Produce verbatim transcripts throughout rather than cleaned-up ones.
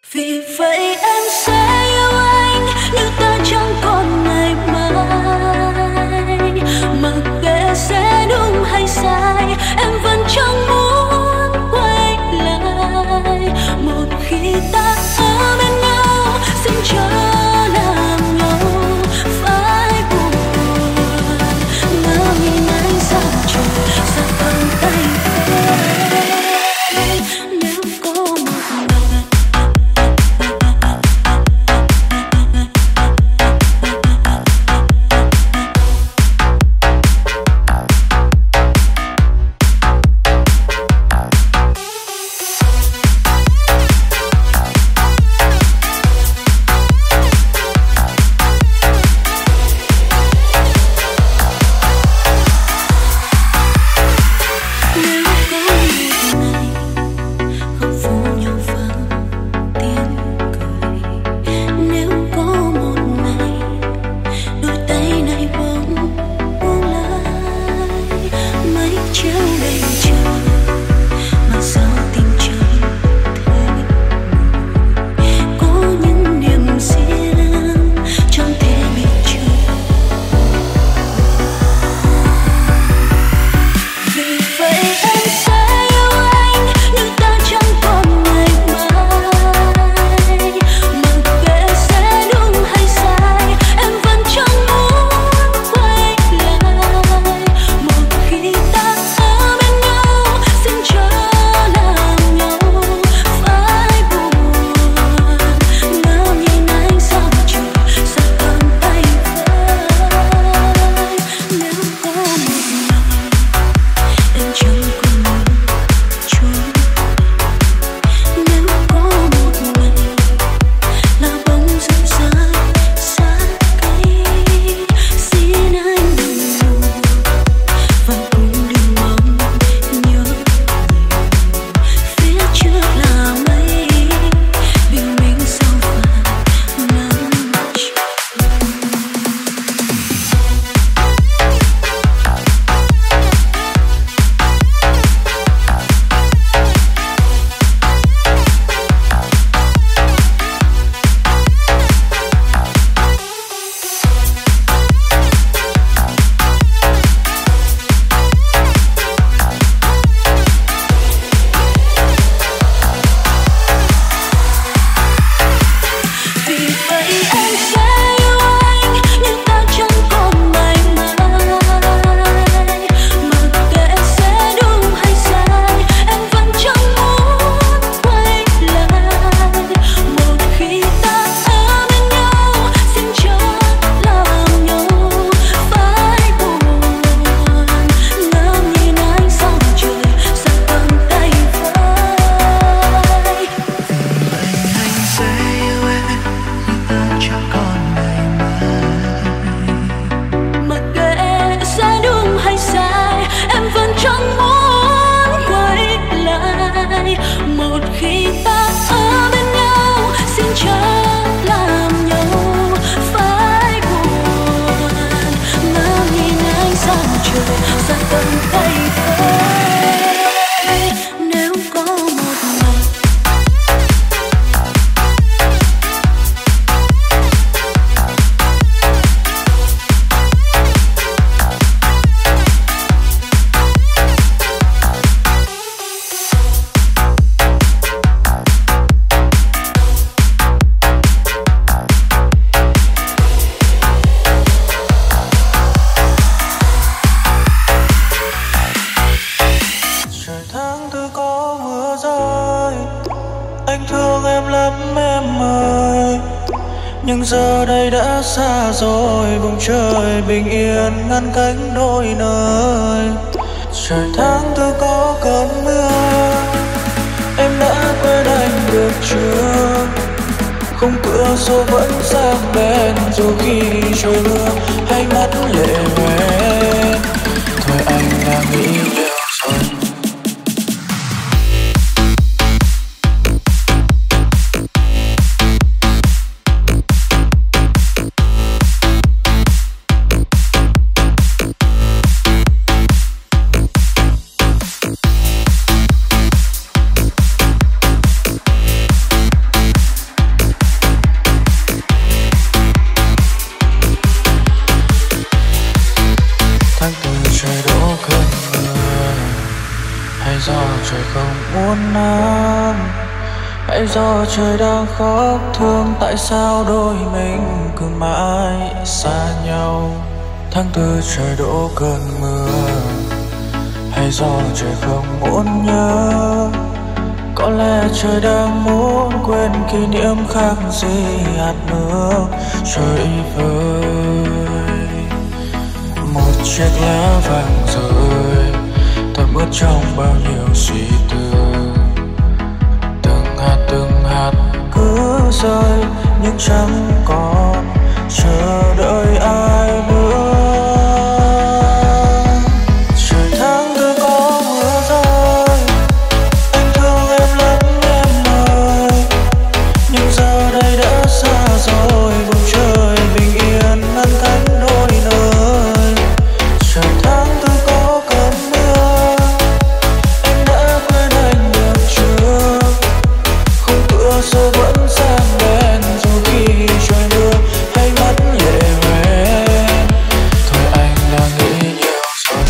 Vì vậy em sẽ yêu anh như ta chẳng còn ngày mai, mặc kệ sẽ đúng hay sai em vẫn chẳng muốn quay lại. Một khi ta ở bên nhau xin chớ làm nhau phải buồn, ngỡ nhìn anh sao trời xa tầm tay em. Nếu có một ngày nhưng giờ đây đã xa rồi, vùng trời bình yên ngăn cánh đôi nơi. Trời tháng tư có cơn mưa, em đã quên anh được chưa? Khung cửa sổ vẫn sáng đèn dù khi trời mưa, hay mắt lệ về thôi anh đã nghĩ yêu rồi. Hãy do trời đang khóc thương tại sao đôi mình cứ mãi xa nhau. Tháng tư trời đổ cơn mưa, hay do trời không muốn nhớ. Có lẽ trời đang muốn quên kỷ niệm khác gì hạt nước trời vơi. Một chiếc lá vàng rơi thấm ướt trong bao nhiêu suy tư. Từng hạt từng hạt cứ rơi nhưng chẳng còn chờ đợi ai nữa. Trời tháng tư có mưa rơi, anh thương em lắm em ơi, nhưng giờ đây đã xa rồi. Bầu trời bình yên ngăn cách đôi nơi. Trời tháng tư có cơn mưa, em đã quên anh được chưa? Không cửa sổ vẫn sáng đèn dù khi trời mưa hay mắt nhẹ hoen. Thôi anh đang nghĩ nhiều rồi.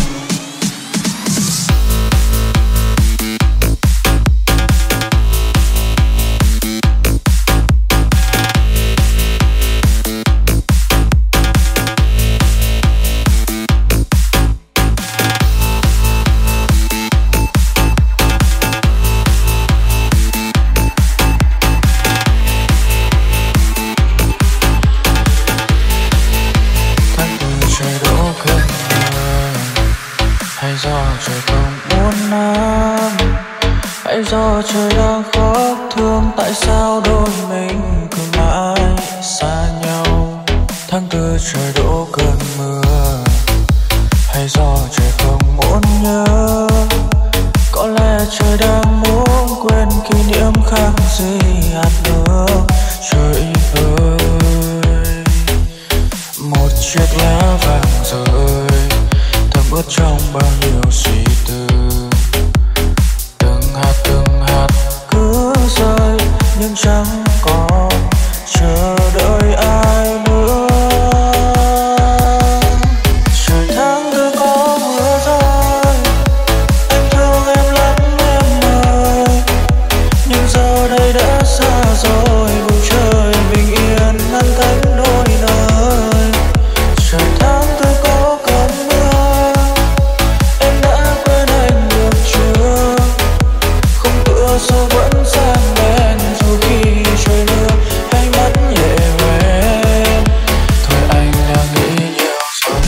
Tháng tư trời đổ cơn mưa, hay do trời không muốn nắng. Hãy do trời đang khóc thương tại sao đôi mình cứ mãi xa nhau. Tháng tư trời đổ cơn mưa, hay do trời không muốn nhớ. Có lẽ trời đang muốn quên kỷ niệm khác gì hạt nước trời vơi. Một chiếc lá vàng rơi thấm ướt trong bao nhiêu suy tư. Từng hạt từng hạt cứ rơi nhưng chẳng còn chờ đợi ai nữa. Trời tháng tư có mưa rơi, anh thương em lắm em ơi, nhưng giờ đây đã xa rồi. Bầu trời bình yên ngăn cách đôi nơi. Trời tháng tư có cơn mưa, em đã quên anh được chưa? Không cửa sổ vẫn sáng đèn dù khi trời mưa hay mắt nhẹ hoen. Thôi anh đang nghĩ nhiều rồi.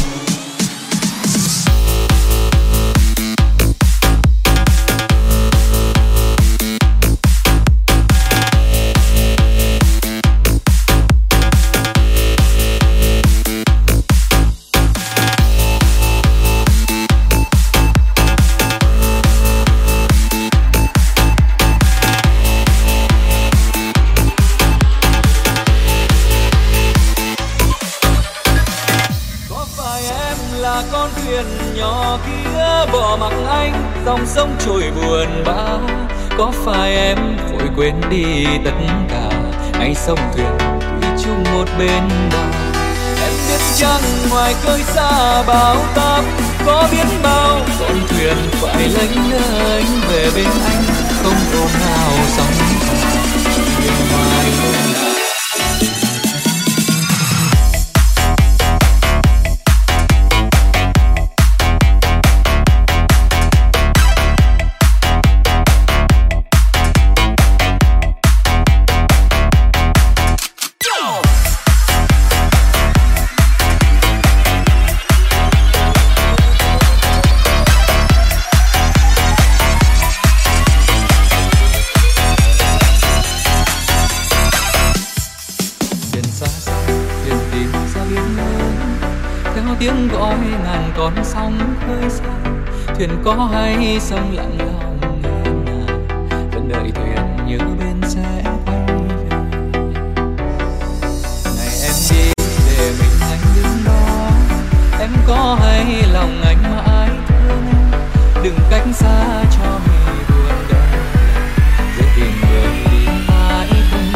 Có phải em là con thuyền nhỏ kia bỏ mặc anh dòng sông trôi buồn bã? Có phải em vội quên đi tất cả ngày sông thuyền thủy chung một bên bờ? Em biết chăng ngoài khơi xa bão táp có biết bao con thuyền phải lênh đênh về bên anh, không ôm nào sóng cả thuyền hoài luôn là. Tiếng gọi ngàn con sóng khơi xa, thuyền có hay sông lặng lòng ngân nga, vẫn đợi thuyền như bên sẽ quay về. Ngày em đi để mình anh đứng đó, em có hay lòng anh mãi thương em, đừng cách xa cho mình buồn đau, để tìm người đi mãi không.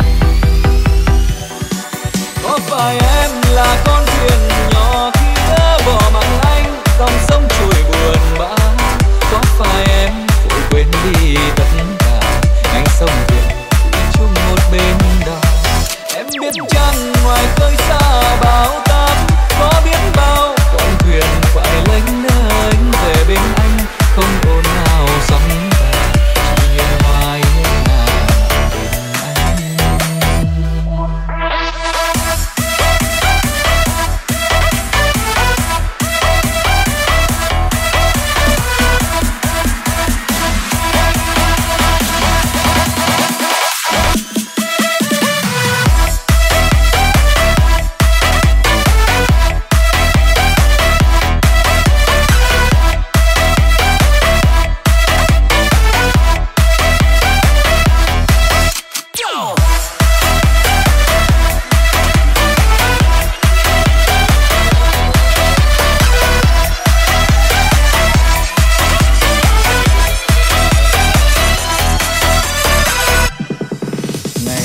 Có phải em là con thuyền nhỏ kia bỏ mặc anh dòng sông trôi buồn bã? Có phải em vội quên đi tất cả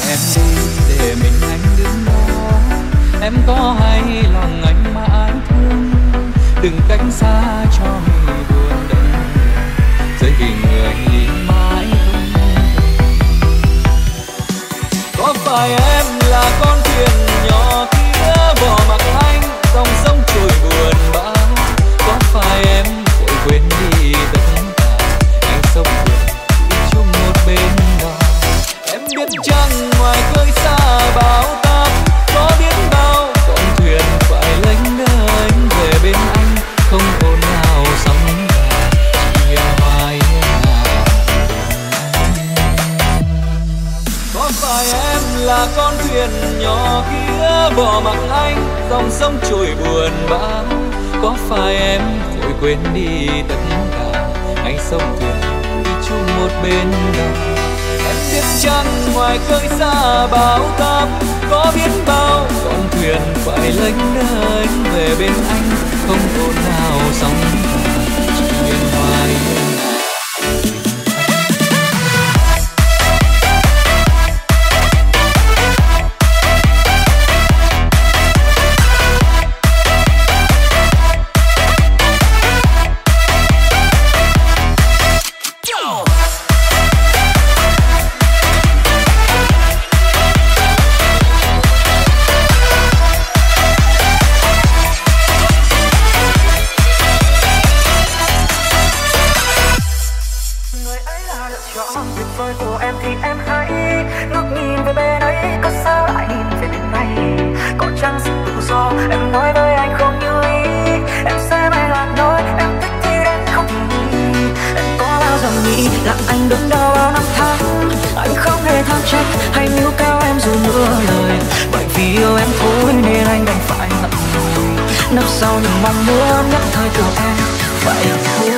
em đi để mình anh đứng đó. Em có hay lòng anh mãi thương, đừng cách xa cho mình buồn đau, rơi vì người mãi không về. Có phải em là con thuyền nhỏ kia bỏ mặc anh dòng sông trôi buồn bã? Có phải em vội quên đi tất cả anh sông buồn chỉ chung một bên đó? Em biết chăng ngoài khơi xa bão táp có biết bao con thuyền phải lênh đênh về bên anh, không ồn nào sóng cả chỉ hoài ngả. Có phải em là con thuyền nhỏ kia bỏ mặc anh dòng sông trôi buồn bã? Có phải em vội quên đi tất cả anh sông thuyền đi chung một bên đó? Em biết chăng ngoài khơi xa bão táp có biết bao con thuyền phải lênh đênh về bên anh, không ồn nào sóng cả chỉ miền hoài ngả. Nấp sau những mong muốn nhất thời của em vậy thôi.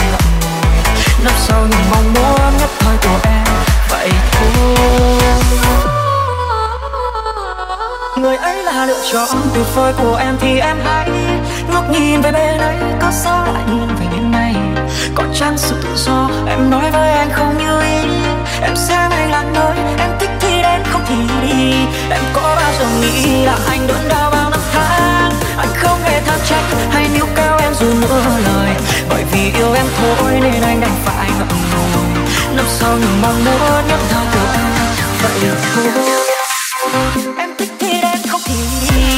Nấp sau những mong muốn nhất thời của em vậy thôi. người ấy là lựa chọn tuyệt vời của em thì em hãy ngước nhìn về bên ấy, có sao lại nhìn về bên này, có chăng sự tự do em nói với anh không như ý, em sẽ ngay là nơi em thích thì đến không thì đi. Em có bao giờ nghĩ là anh đớn đau bao năm tháng, anh không hề than trách hay níu kéo em dù nửa lời, bởi vì yêu em thôi nên anh đành phải ngậm ngùi. Năm sau những mong muốn nhấp thao của em vậy thôi, em thích thì đến không thì đi.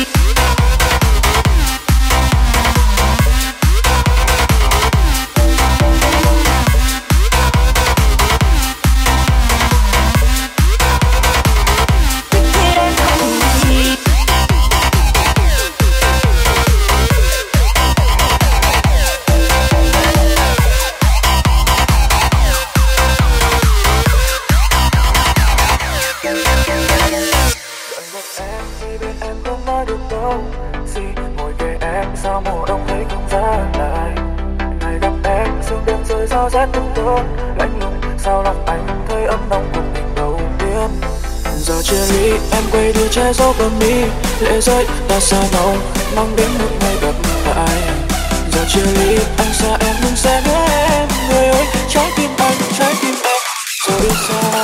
Rét từng cơn lạnh lùng sao lòng anh thấy ấm nồng cuộc tình đầu tiên. Giờ chia ly em quay đi che giấu bờ mi, lệ rơi ta xa nhau mong đến một ngày gặp lại. Giờ chia ly anh xa em nhưng sẽ nhớ em, người ơi trái tim anh trái tim em rời xa.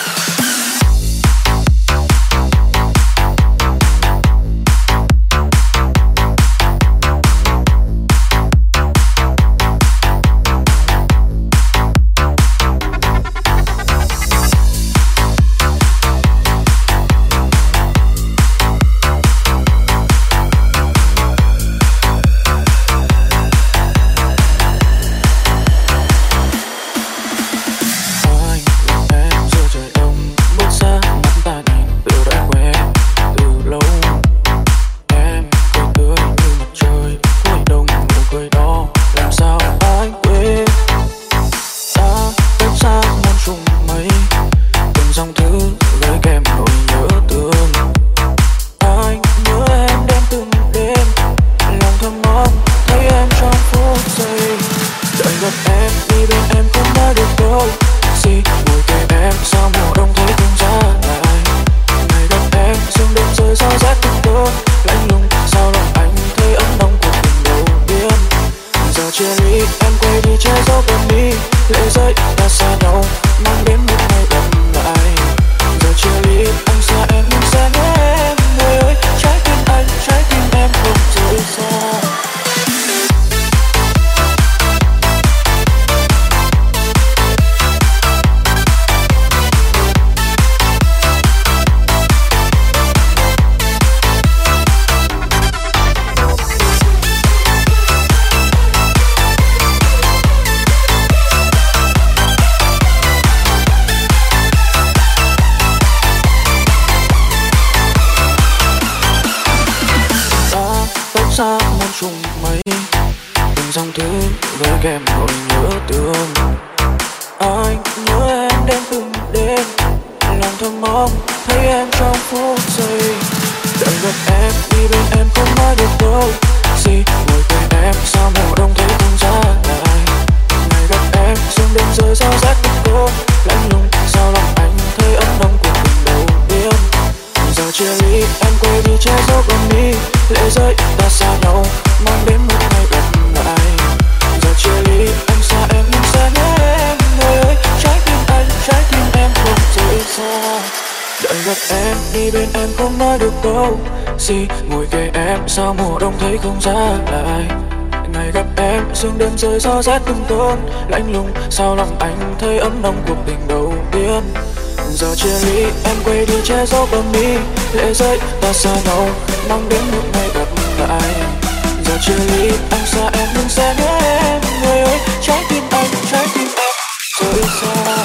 gì ngồi kề em sao mùa đông thấy không giá lại. Ngày gặp em sương đêm rơi gió rét từng cơn lạnh lùng sao lòng anh thấy ấm nồng cuộc tình đầu tiên. Giờ chia ly em quay đi che giấu bờ mi lệ rơi ta xa nhau mong đến một ngày gặp lại. Giờ chia ly anh xa em nhưng sẽ nhớ em người ơi trái tim anh trái tim em rời xa.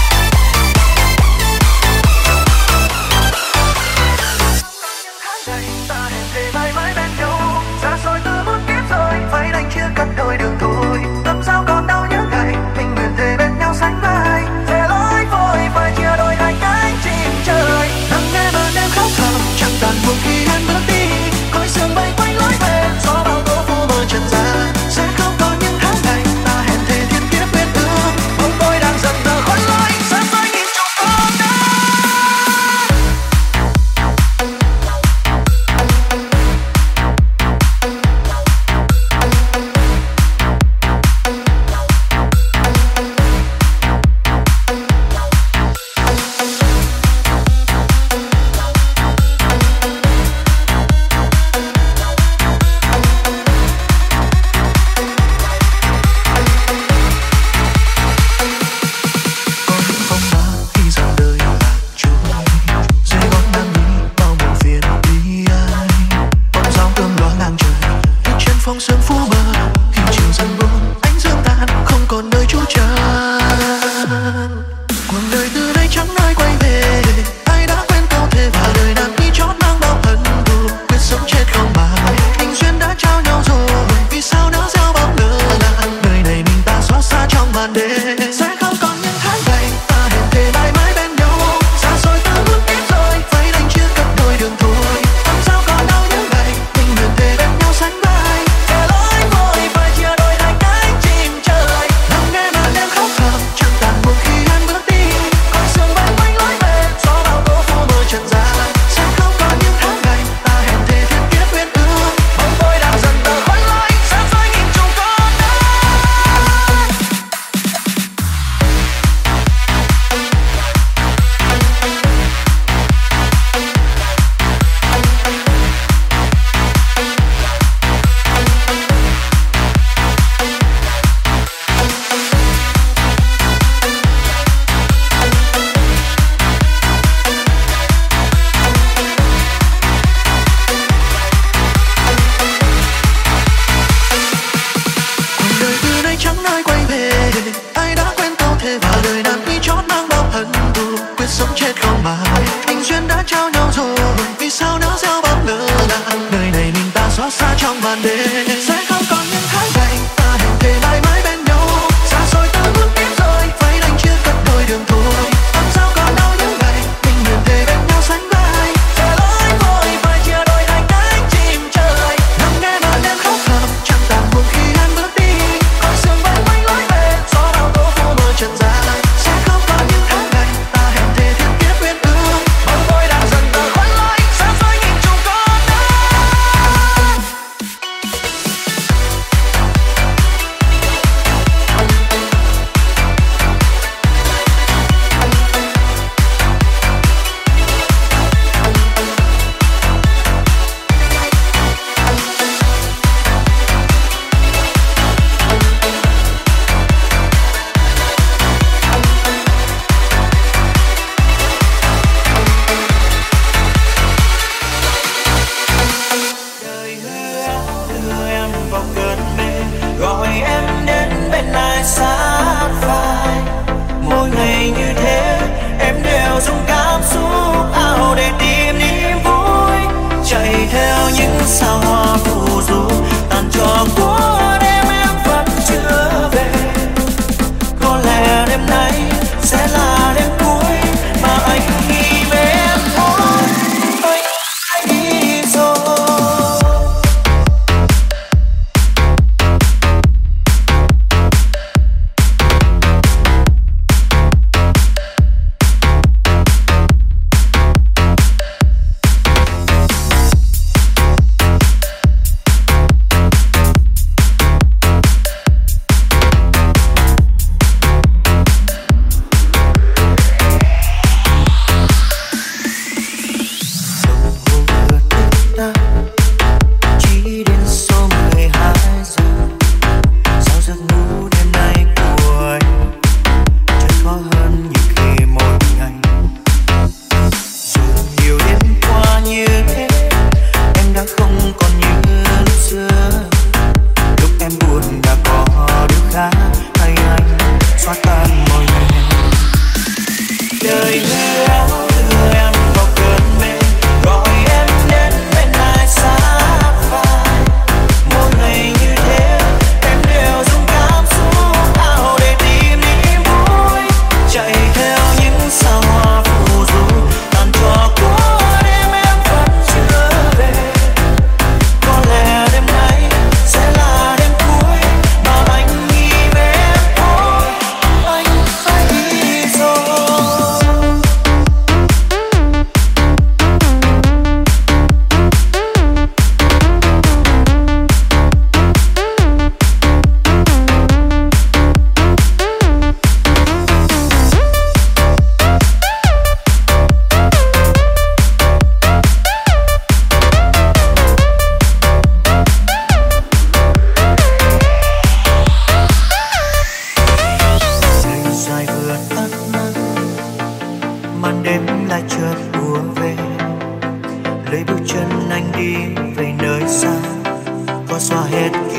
Day. trong sương phủ mờ, hình chiều dần buông ánh dương tan không còn nơi trú chân. Cuộc đời từ đây chẳng ai quay về, ai đã quên câu thề và đời nàng đi chót mang bao hận thù, quyết sống chết không bàn. Tình duyên đã trao nhau rồi, vì sao nỡ gieo bao lỡ làng. Đời này mình ta xót xa trong màn đêm, sẽ không còn những tháng ngày ta hẹn thề mãi mãi bên nhau. Xa xôi ta bước tiếp rồi, phải đành chia cắt đôi đường thôi. Làm sao còn đâu những ngày mình nguyện thề bên nhau sánh vai. Kẻ lối vội phải chia đôi hai cánh chim trời. Nằm nghe màn đêm khóc thầm chẳng tàn buồn khi anh bước đi. Con sương bay quanh lối về, gió bao tố phủ mờ trần gian. Sẽ không còn những tháng ngày ta hẹn thề thiên kiếp uyên ương. Bóng tôi đang dần tờ khuất lối, xa xôi nghìn trùng con đơn. Cuộc đời từ đây chẳng ai quay về, ai đã quên câu thề và đời nàng đi chót mang bao hận thù, quyết sống chết không bàn. Tình duyên đã trao nhau rồi, vì sao nỡ gieo bao lỡ làng. Đời này mình ta xót xa trong màn đêm, sẽ không còn những tháng ngày ta hẹn thề mãi mãi bên nhau. Xa xôi ta bước tiếp rồi, phải đành chia cắt đôi đường thôi. Làm sao còn đâu những ngày mình nguyện thề bên nhau sánh vai. Kẻ lối vội phải chia đôi hai cánh chim trời. Nằm nghe màn đêm khóc thầm chẳng tàn buồn khi anh bước đi. Con sương bay quanh lối về, gió bao tố phủ mờ trần gian. Sẽ không còn những tháng ngày ta hẹn thề thiên kiếp uyên ương. Bóng tôi đang dần tờ khuất lối, xa xôi nghìn trùng con đơn.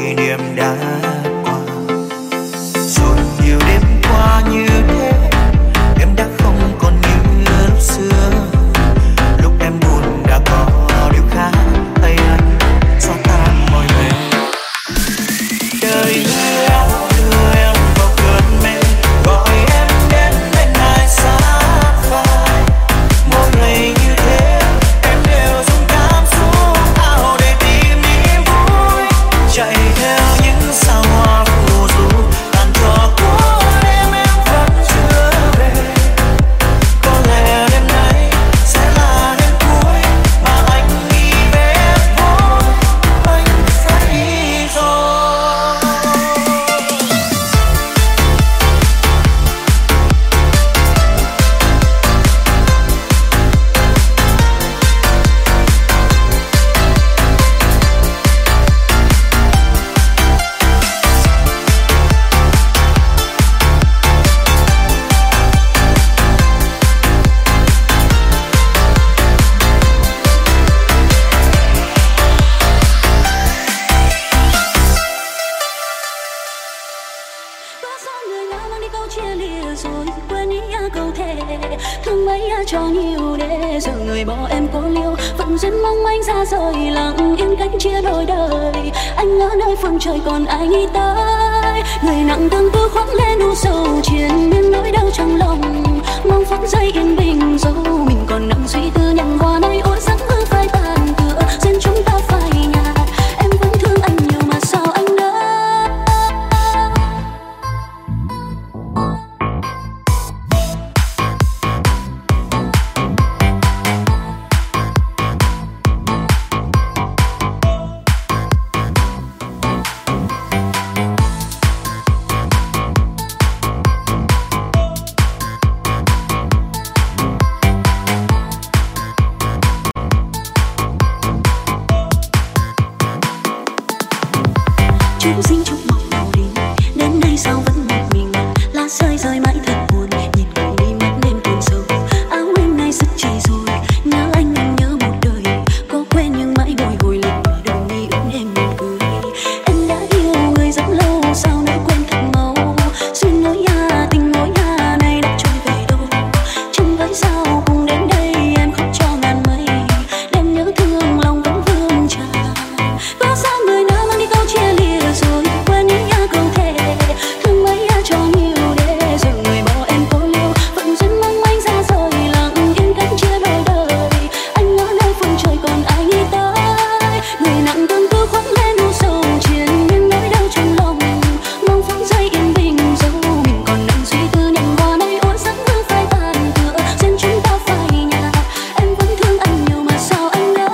kỷ niệm đã qua. Rồi nhiều đêm qua như thế, em đã không còn như lúc xưa. Lúc em buồn đã có điều khác, tay anh xóa tan mọi mệt. Đời đưa em, đưa em vào cơn mê, gọi em đến bên ai xa phai. Mỗi ngày như thế, em đều dùng cảm xúc ảo để tìm niềm vui. Chạy theo những sao hoa phù du, tàn trò của đêm em vẫn chưa về. Có lẽ đêm nay sẽ là đêm cuối mà anh nghĩ về em thôi, anh sẽ đi rồi. Có sao người nào mang đi câu chia lìa rồi quên ý câu thề, thương mấy cho nhiều để giờ người bỏ em cô liêu. Phận duyên mong anh ra rời lặng yên cách chia đôi đời. Anh ở nơi phương trời còn ai nghĩ tới, người nặng tương tư khoác lên u sầu triền miên nỗi đau trong lòng. Mong phút giây yên bình dẫu mình còn nặng suy tư nhằn hoa nay ôi giấc mơ phai tàn tựa duyên chúng ta phai nhạt. Em vẫn thương anh nhiều mà sao anh đã chúng sinh chúc mong màu đi đến nay sao vẫn một mình. Lá rơi rơi mãi thật buồn, nhìn cậu đi mất đêm tuôn sâu. Áo em nay sức chỉ rồi, nhớ anh em nhớ một đời. Có quen nhưng mãi bồi hồi lần mở đầu mi ướt em mỉm cười. Em đã yêu người rất lâu, sao nỡ quên thật mau. Duyên nối à tình nối à này đã trôi về đâu. Chẳng với sao cùng đến đây em khóc cho ngàn mây. Đêm nhớ thương lòng vẫn vương tràn. Có sao người nào mang đi câu chia lìa rồi quên ý câu thề, thương mấy cho nhiều để giờ người bỏ em cô liêu. Phận duyên mong anh ra rời lặng yên cách chia đôi đời. Anh ở nơi phương trời còn ai nghĩ tới, người nặng tương tư khoác lên u sầu triền miên nỗi đau trong lòng. Mong phút giây yên bình dẫu mình còn nặng suy tư nhằn hoa nay ôi giấc mơ phai tàn tựa duyên chúng ta phai nhạt. Em vẫn thương anh nhiều mà sao anh đã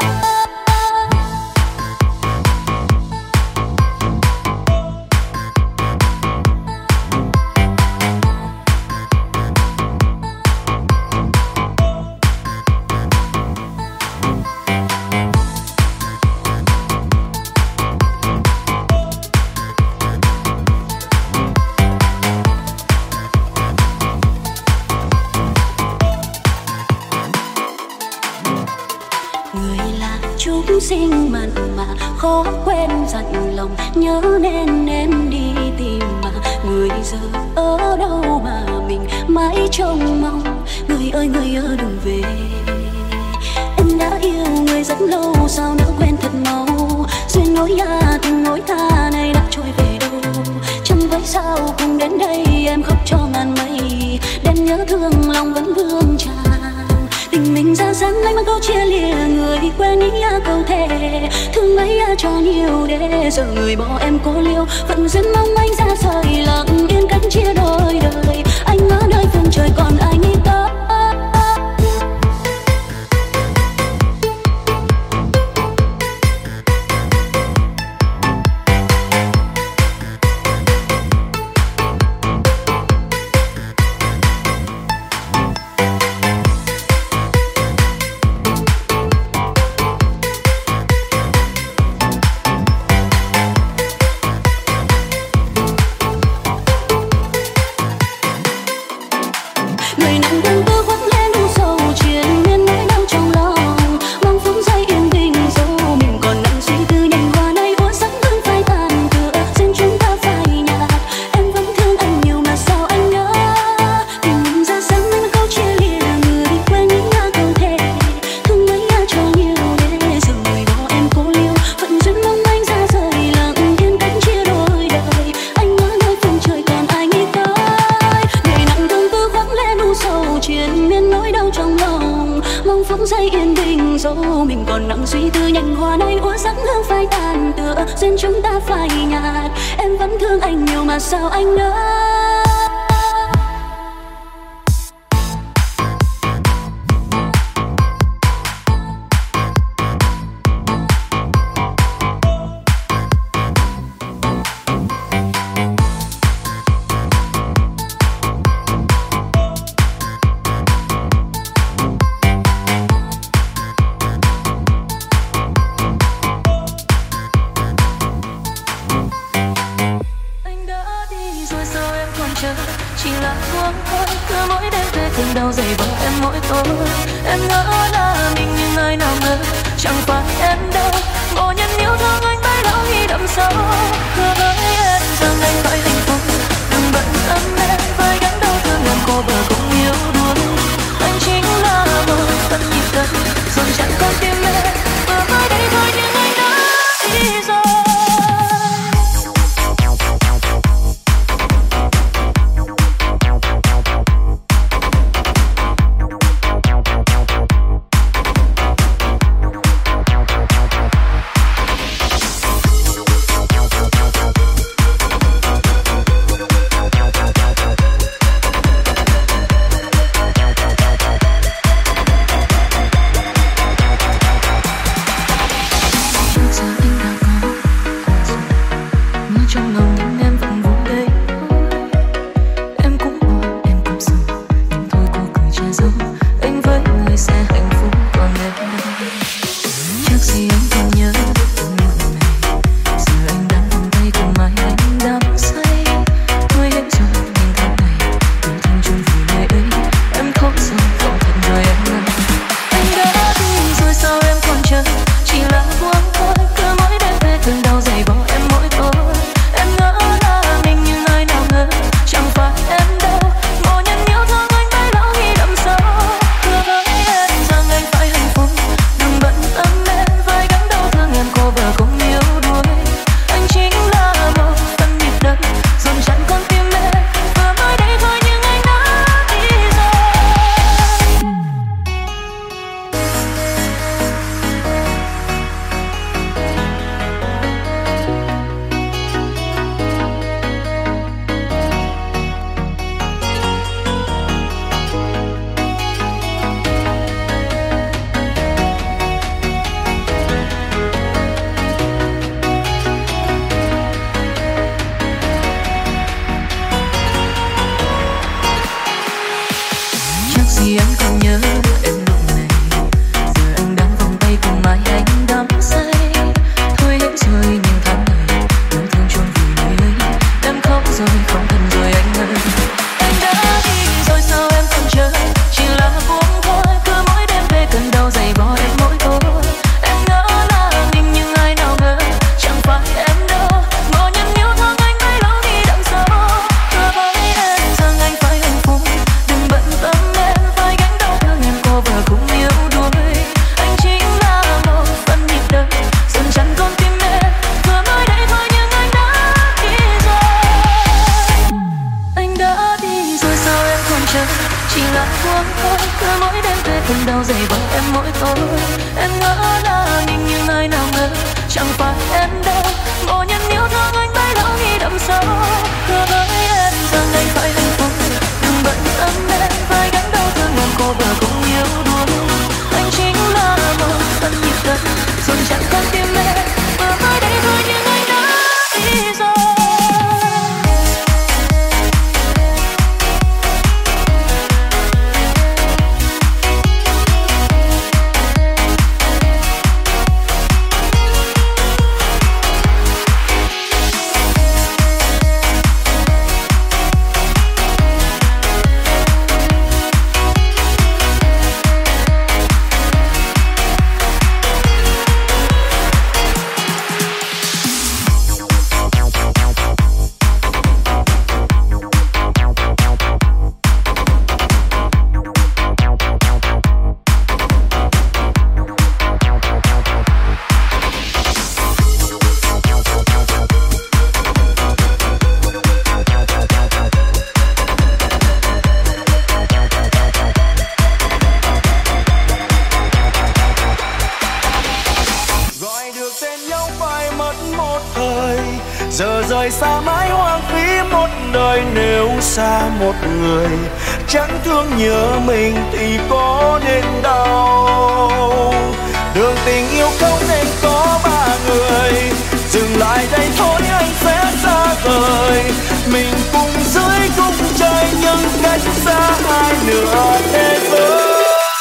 người là chúng sinh mặn mà khó quên dặn lòng. Nhớ nên em đi tìm mà người giờ ở đâu mà mình mãi trông mong. Người ơi người ơi đừng về, em đã yêu người rất lâu sao nỡ quên thật mau. Duyên nối à tình nối ta này đã trôi về đâu. Chẳng với sao cùng đến đây em khóc cho ngàn mây. Đêm nhớ thương lòng vẫn vương tràn. Tình mình ra dáng anh mang câu chia lìa người quên ý câu thề, thương mấy cho nhiều để giờ người bỏ em cô liêu. Phận duyên mong anh ra rời lặng yên cách chia đôi đời. Anh ở nơi phương trời còn ai nghĩ tới. sâu mình còn nặng suy tư, nhành hoa nay úa sắc hương phai tàn tựa duyên chúng ta phai nhạt. Em vẫn thương anh nhiều mà sao anh nỡ. Đâu dày vò em mỗi tối. Em ngỡ là mình nhưng ai nào ngờ chẳng phải em đâu. Ngộ nhân yêu thương anh bấy lâu khi đậm sâu. Hứa với em rằng anh phải hạnh phúc, đừng bận tâm em phải gánh đau thương em cô bờ cùng yêu đuối. Anh chính là một phần nhịp đất dồn chặn con tim em. Vừa mới đây thôi nhưng anh đã đi rồi. rời xa mãi hoang phí một đời. Nếu xa một người chẳng thương nhớ mình thì có nên đau. Đường tình yêu không nên có ba người, dừng lại đây thôi anh sẽ xa vời. Mình cùng dưới cung trời nhưng cách xa hai nửa thế giới.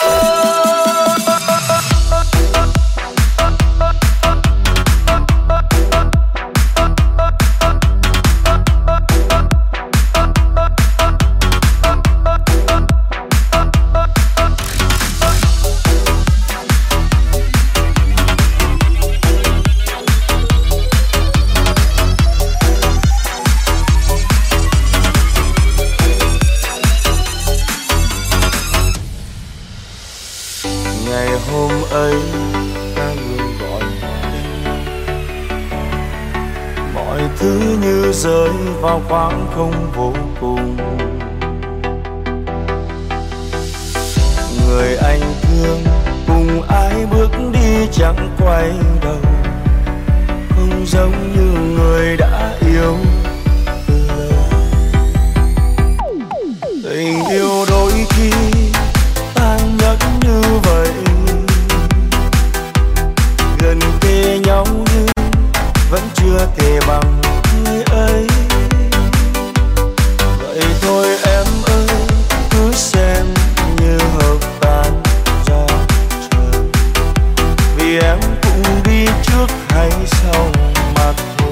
Rơi vào khoảng không vô cùng. Người anh thương cùng ai bước đi chẳng quay đầu, không giống như người đã yêu từ lâu. Tình yêu đôi khi tàn nhẫn như vậy, gần kề nhau nhưng vẫn chưa thể bằng ấy. Vậy thôi em ơi, cứ xem như hợp tan ra trời, vì em cũng đi trước hay sau mà thôi.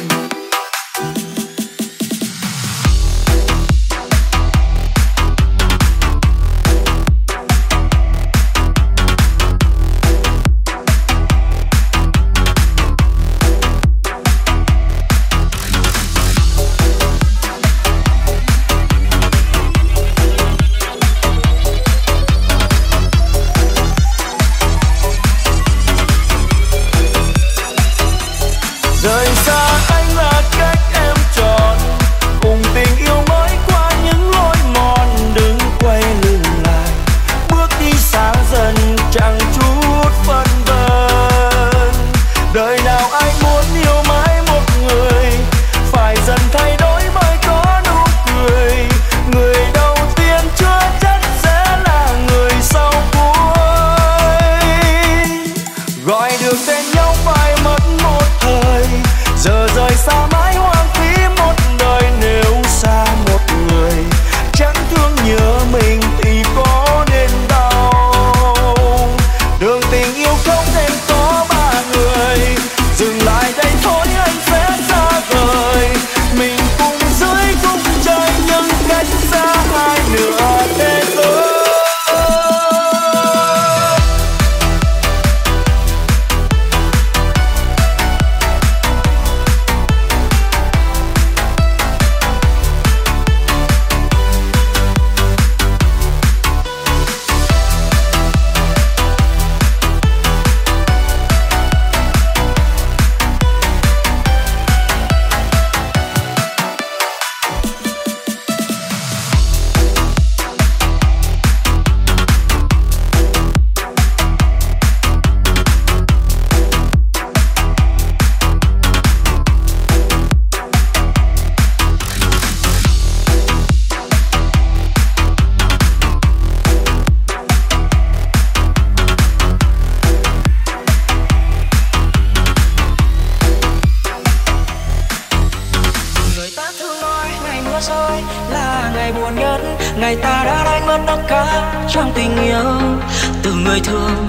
ngày ta đã đánh mất tất cả trong tình yêu, từ người thương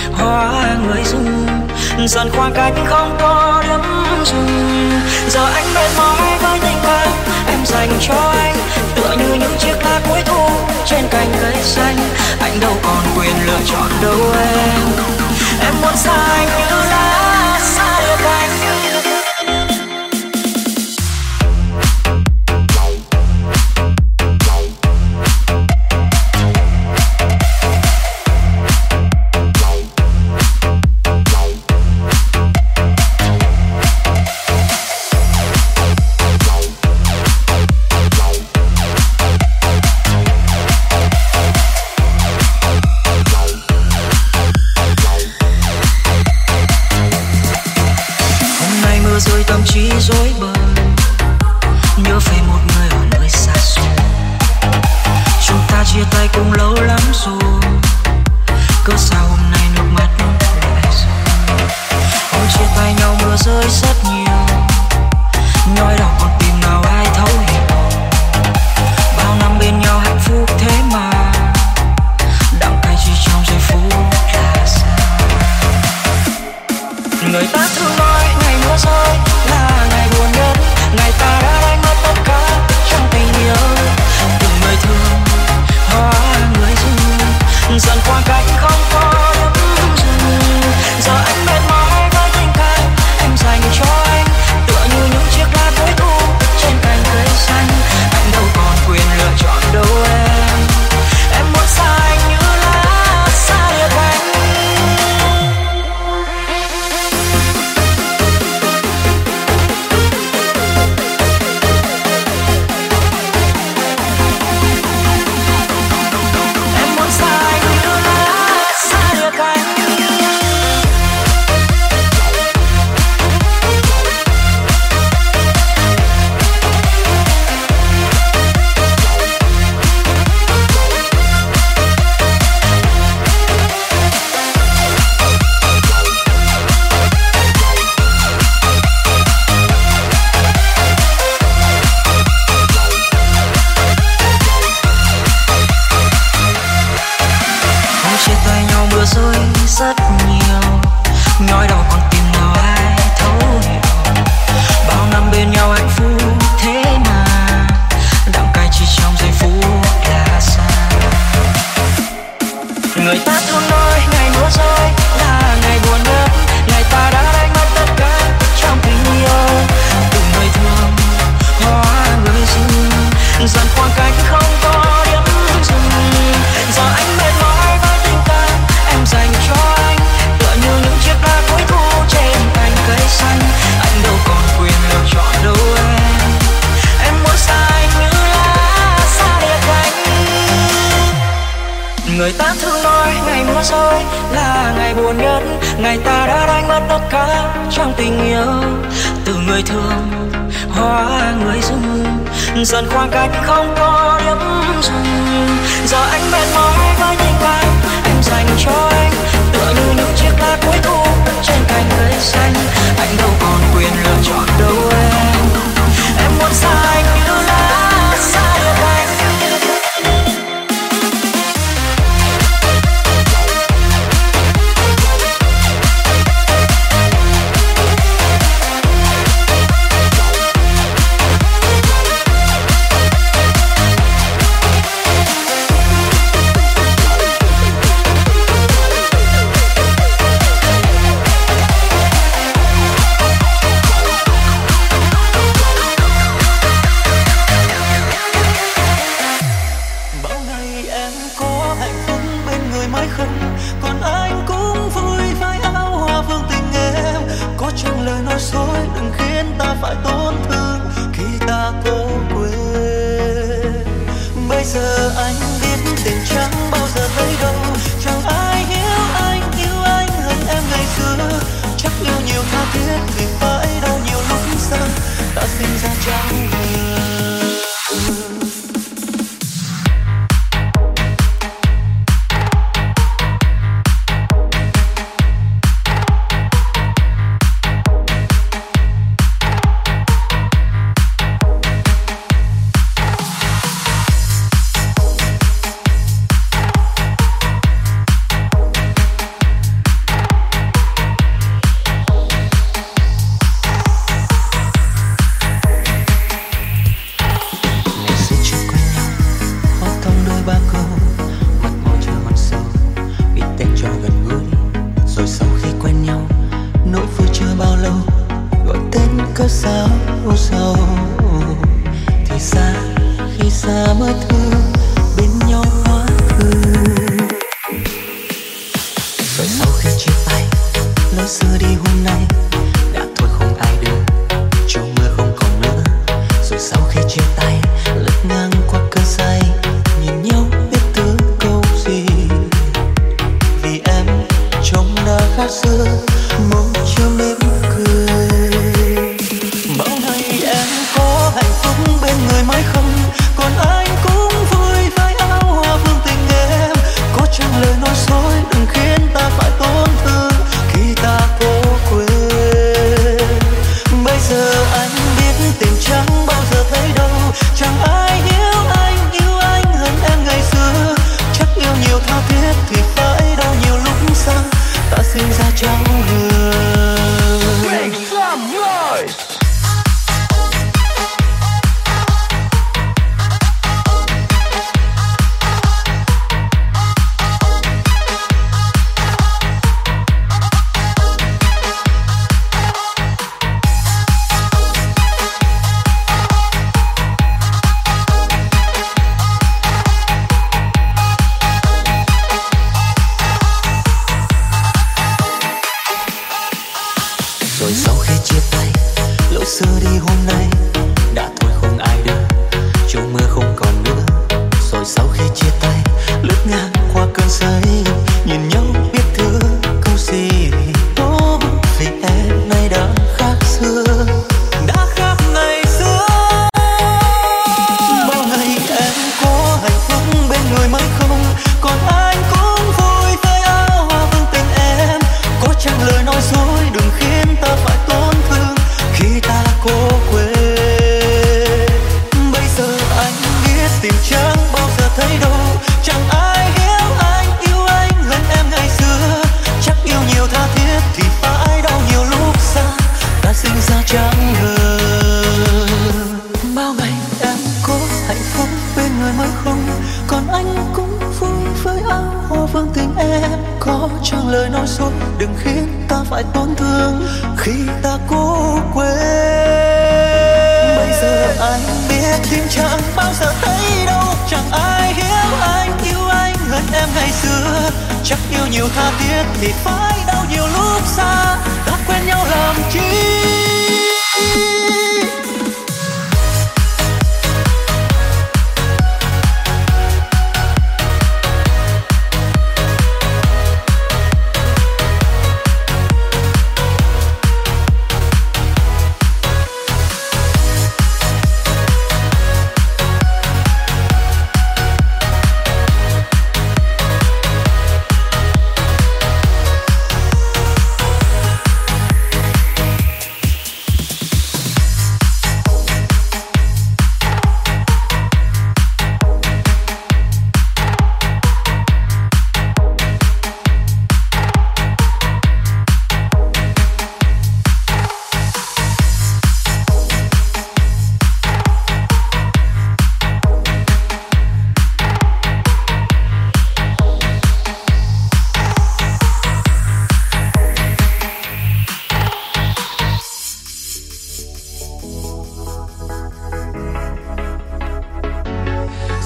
hóa người dung, dần khoảng cách không có điểm dừng. Giờ anh mệt mỏi với tình cảm em dành cho anh, tựa như những chiếc lá cuối thu trên cành cây xanh. Anh đâu còn quyền lựa chọn đâu em, em muốn xa anh như lá xa cành. Người ta thường nói ngày mưa rơi là ngày buồn nhất, ngày ta đã đánh mất tất cả trong tình yêu. Từ người thường hóa người dưng, dần khoảng cách không có điểm dừng. Giờ anh mệt mỏi với tình cảm em dành cho anh, tựa như những chiếc lá cuối thu trên cành cây xanh. Anh đâu còn quyền lựa chọn đâu em, em muốn xa anh như lá xa được anh.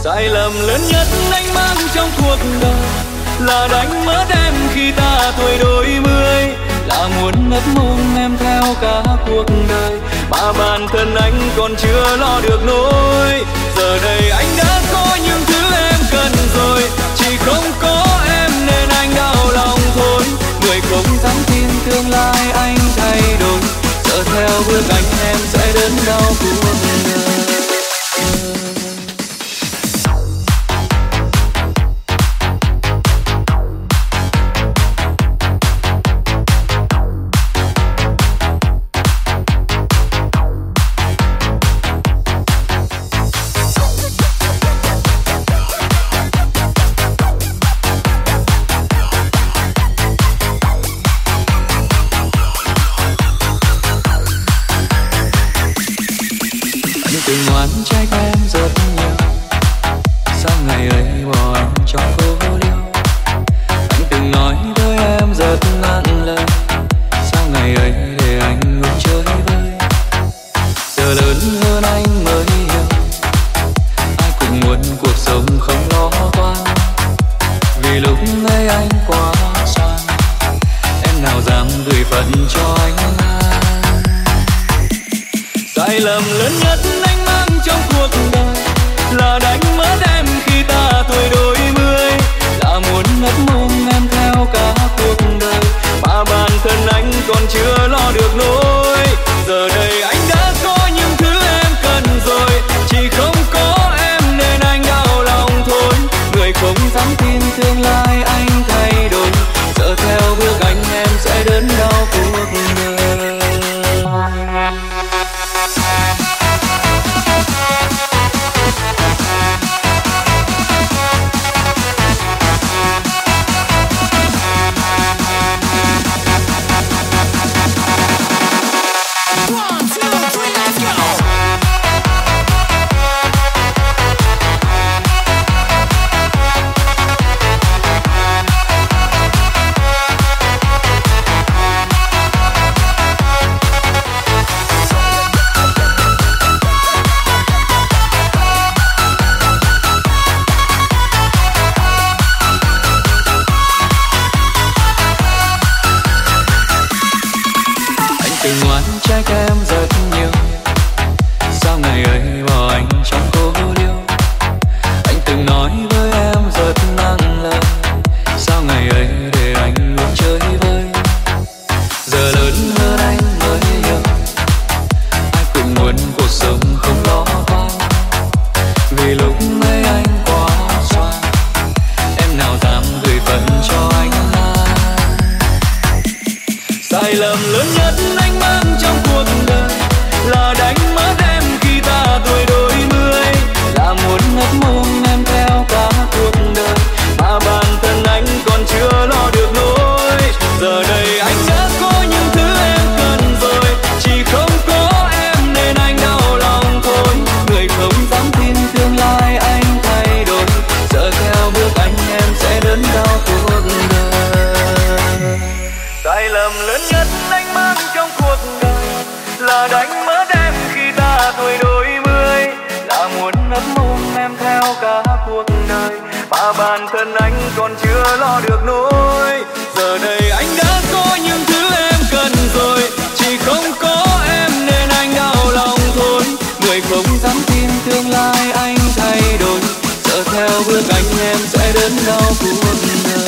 Sai lầm lớn nhất anh mang trong cuộc đời là đánh mất em khi ta tuổi đôi mươi, là muốn ngất ngôn em theo cả cuộc đời mà bản thân anh còn chưa lo được nỗi. Giờ đây anh đã có những thứ em cần rồi, chỉ không có em nên anh đau lòng thôi. Người không dám tin tương lai anh thay đổi, giờ theo bước anh em sẽ đến đau cuộc đời. Từng ngoan trái em rất nhiều, sao ngày ấy bỏ anh trong phố liêu. Anh từng nói với em rất ngàn lời, sao ngày ấy để anh ngồi chơi vơi. Giờ lớn hơn anh mới hiểu, ai cũng muốn cuộc sống không lo toan. Vì lúc ấy anh quá xoan, em nào dám gửi phận cho anh. Sai lầm lớn nhất anh mang trong cuộc đời là đánh mất em khi ta tuổi đôi mươi, là muốn ngất ngôn em theo cả cuộc đời mà bản thân anh còn chưa lo được nỗi. Giờ đây anh đã có những thứ em cần rồi, chỉ không có em nên anh đau lòng thôi. Người không dám tin tương lai anh thay đổi, giờ theo bước anh em sẽ đến đau cuộc đời. Trái em rất nhiều, sao ngày ấy bỏ anh trong phố liêu. Anh từng nói với em rất nặng lời, sao ngày ấy để anh ngồi chơi vơi. Giờ lớn hơn anh mới hiểu, ai cũng muốn cuộc sống không lo toan. Vì lúc ấy anh quá xoan, em nào dám gửi phận cho anh. Sai lầm lớn nhất anh mang trong cuộc đời là đánh mất em khi ta tuổi đôi mươi, là muốn ngất ngôn em theo cả cuộc đời mà bản thân anh còn chưa lo được nỗi. Giờ đây anh đã có những thứ em cần rồi, chỉ không có em nên anh đau lòng thôi. Người không dám tin tương lai anh thay đổi, giờ theo bước anh em sẽ đến đau cuộc đời. Sai lầm lớn nhất anh mang trong cuộc đời là đánh mất em khi ta tuổi đôi mươi, là muốn ngất ngôn em theo cả cuộc đời mà bản thân anh còn chưa lo được nỗi. Giờ đây anh đã có những thứ em cần rồi, chỉ không có em nên anh đau lòng thôi. Người không dám tin tương lai anh thay đổi, giờ theo bước anh em sẽ đến đau cuộc đời.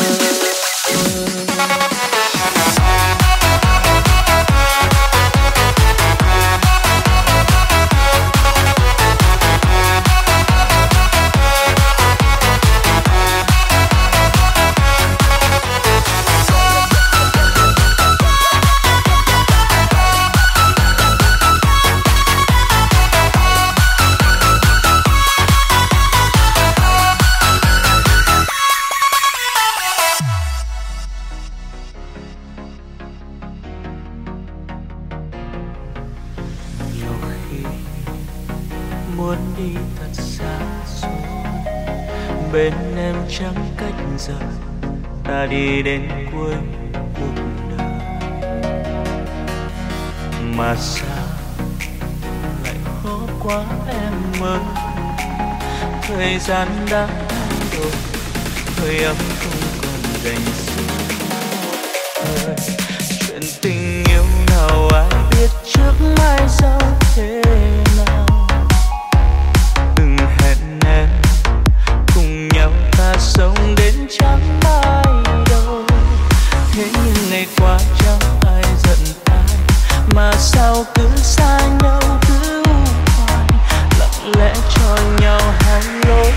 Muốn đi thật xa xôi, bên em chẳng cách giờ ta đi đến cuối cuộc đời. Mà sao lại khó quá em ơi, thời gian đã đổi, hơi ấm không còn dành riêng. Chuyện tình yêu nào ai biết trước mai sau thế nào. Đừng hẹn em cùng nhau ta sống đến chẳng mai đâu. Thế nhưng ngày qua chẳng ai giận ai, mà sao cứ xa nhau cứ hoài, lặng lẽ cho nhau hai lối.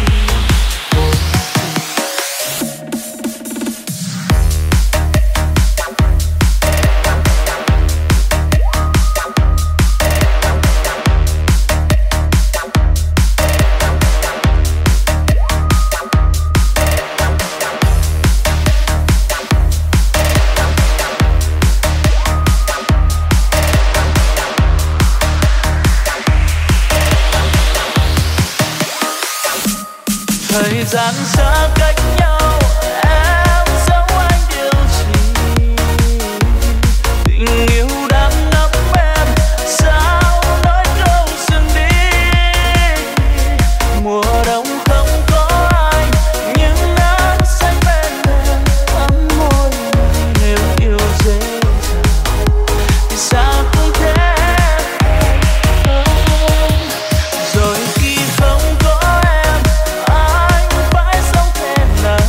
Thời gian xa cách nhau, em giấu anh điều gì? Tình yêu đang ngắm em, sao nói câu dừng đi? Mùa đông không có ai, nhưng nắng xanh bên em ấm môi. Nếu yêu dễ dàng thì sao không thể rồi khi không có em, anh phải sống thế nào?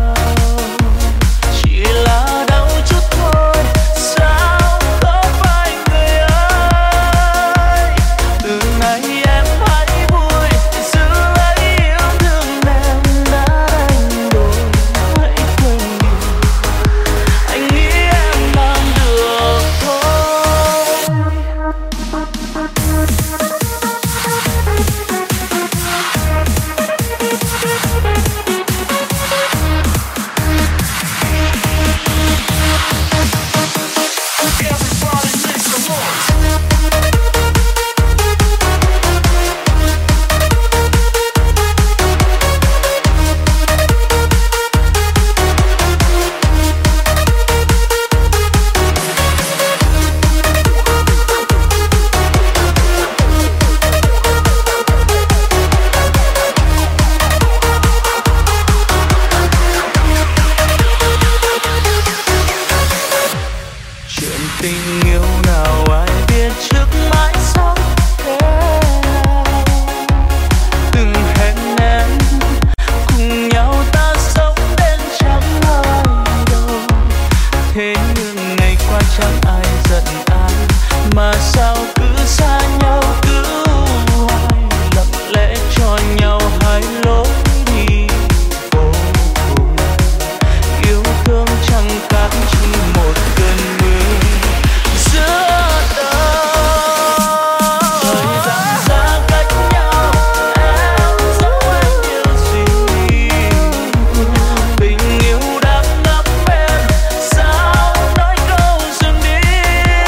Chỉ là đau chút thôi, sao có phải người ơi? Từ nay em hãy vui, giữ lấy yêu thương em đã đánh đổi. Hãy quên đi, anh nghĩ em làm được thôi. Chuyện tình yêu nào ai biết trước mãi sau thế nào. Từng hẹn em cùng nhau ta sống đến chẳng ai đâu. Thế nhưng ngày qua chẳng ai giận ai, mà sao cứ xa nhau cứ hoài, lặng lẽ cho nhau hai lối đi vô cùng. Yêu thương chẳng khác chỉ một cơn mưa giữa đời. Thời gian xa cách nhau, em giấu anh điều gì? Tình yêu đang ngắm em, sao nói câu dừng đi?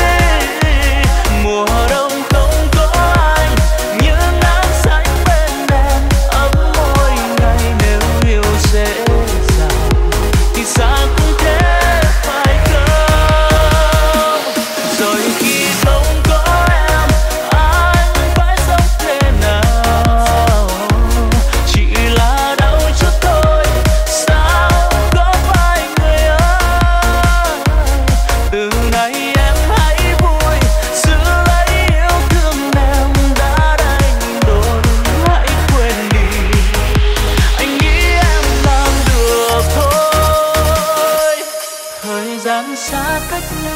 Mùa đông không có ai, như nắng xanh bên em ấm môi ngày. Nếu yêu dễ dàng thì xa cũng thế phải không? Rồi khi không có em, anh phải sống thế nào? Chỉ là đau chút thôi, sao có phải người ơi? Từ nay em hãy vui, giữ lấy yêu thương em đã đánh đổi. Hãy quên đi, anh nghĩ em làm được thôi. Thời gian xa cách nhau,